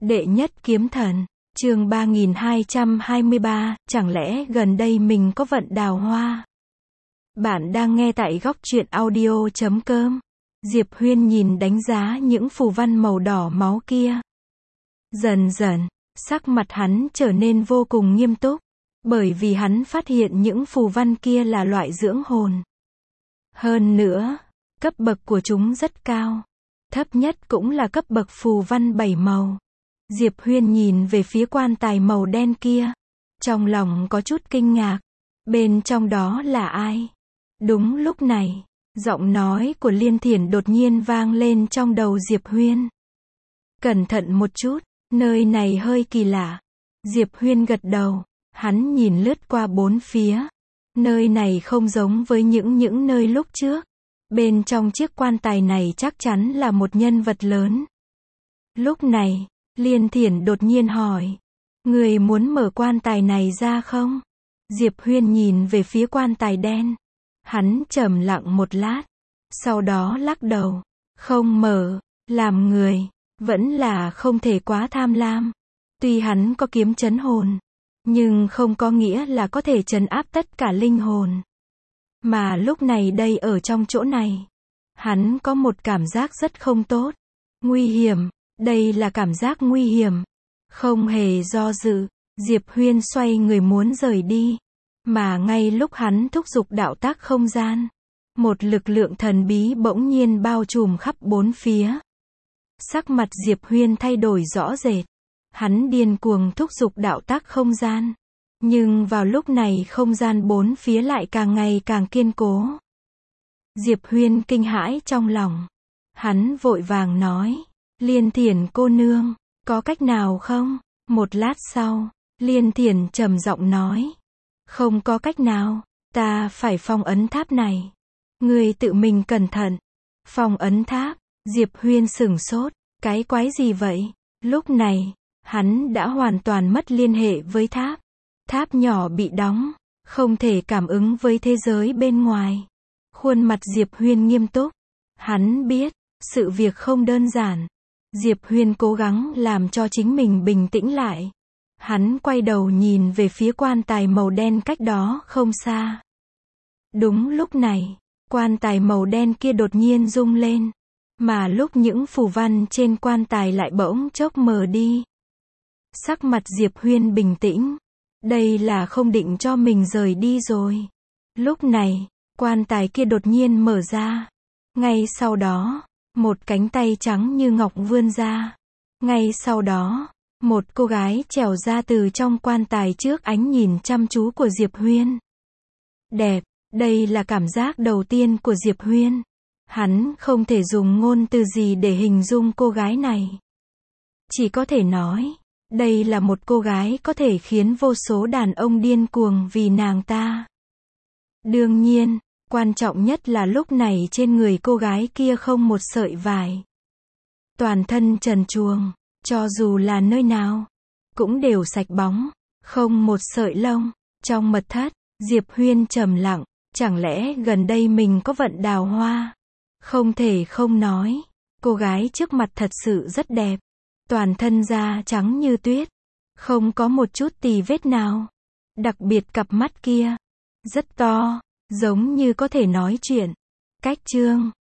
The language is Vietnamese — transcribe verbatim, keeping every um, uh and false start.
Đệ nhất kiếm thần, chương ba nghìn hai trăm hai mươi ba, chẳng lẽ gần đây mình có vận đào hoa? Bạn đang nghe tại góc truyện audio chấm com. Diệp Huyên nhìn đánh giá những phù văn màu đỏ máu kia. Dần dần, sắc mặt hắn trở nên vô cùng nghiêm túc, bởi vì hắn phát hiện những phù văn kia là loại dưỡng hồn. Hơn nữa, cấp bậc của chúng rất cao. Thấp nhất cũng là cấp bậc phù văn bảy màu. Diệp Huyên nhìn về phía quan tài màu đen kia. Trong lòng có chút kinh ngạc. Bên trong đó là ai? Đúng lúc này, giọng nói của Liên Thiển đột nhiên vang lên trong đầu Diệp Huyên. Cẩn thận một chút, nơi này hơi kỳ lạ. Diệp Huyên gật đầu, hắn nhìn lướt qua bốn phía. Nơi này không giống với những những nơi lúc trước. Bên trong chiếc quan tài này chắc chắn là một nhân vật lớn. Lúc này, Liên Thiển đột nhiên hỏi. Người muốn mở quan tài này ra không? Diệp Huyên nhìn về phía quan tài đen. Hắn trầm lặng một lát. Sau đó lắc đầu. Không mở, làm người, vẫn là không thể quá tham lam. Tuy hắn có kiếm trấn hồn, nhưng không có nghĩa là có thể trấn áp tất cả linh hồn. Mà lúc này đây ở trong chỗ này, hắn có một cảm giác rất không tốt. Nguy hiểm, đây là cảm giác nguy hiểm. Không hề do dự, Diệp Huyên xoay người muốn rời đi. Mà ngay lúc hắn thúc giục đạo tác không gian, một lực lượng thần bí bỗng nhiên bao trùm khắp bốn phía. Sắc mặt Diệp Huyên thay đổi rõ rệt. Hắn điên cuồng thúc giục đạo tác không gian. Nhưng vào lúc này không gian bốn phía lại càng ngày càng kiên cố. Diệp Huyên kinh hãi trong lòng. Hắn vội vàng nói. Liên Thiển cô nương, có cách nào không? Một lát sau, Liên Thiển trầm giọng nói. Không có cách nào, ta phải phong ấn tháp này. Người tự mình cẩn thận. Phong ấn tháp, Diệp Huyên sửng sốt. Cái quái gì vậy? Lúc này, hắn đã hoàn toàn mất liên hệ với tháp. Tháp nhỏ bị đóng, không thể cảm ứng với thế giới bên ngoài. Khuôn mặt Diệp Huyên nghiêm túc. Hắn biết, sự việc không đơn giản. Diệp Huyên cố gắng làm cho chính mình bình tĩnh lại. Hắn quay đầu nhìn về phía quan tài màu đen cách đó không xa. Đúng lúc này, quan tài màu đen kia đột nhiên rung lên. Mà lúc những phù văn trên quan tài lại bỗng chốc mờ đi. Sắc mặt Diệp Huyên bình tĩnh. Đây là không định cho mình rời đi rồi. Lúc này, quan tài kia đột nhiên mở ra. Ngay sau đó, một cánh tay trắng như ngọc vươn ra. Ngay sau đó, một cô gái trèo ra từ trong quan tài trước ánh nhìn chăm chú của Diệp Huyên. Đẹp, đây là cảm giác đầu tiên của Diệp Huyên. Hắn không thể dùng ngôn từ gì để hình dung cô gái này. Chỉ có thể nói, đây là một cô gái có thể khiến vô số đàn ông điên cuồng vì nàng ta. Đương nhiên, quan trọng nhất là lúc này trên người cô gái kia không một sợi vải. Toàn thân trần truồng, cho dù là nơi nào, cũng đều sạch bóng, không một sợi lông. Trong mật thất, Diệp Huyên trầm lặng, chẳng lẽ gần đây mình có vận đào hoa? Không thể không nói, cô gái trước mặt thật sự rất đẹp. Toàn thân da trắng như tuyết, không có một chút tì vết nào. Đặc biệt cặp mắt kia, rất to, giống như có thể nói chuyện. Cách chương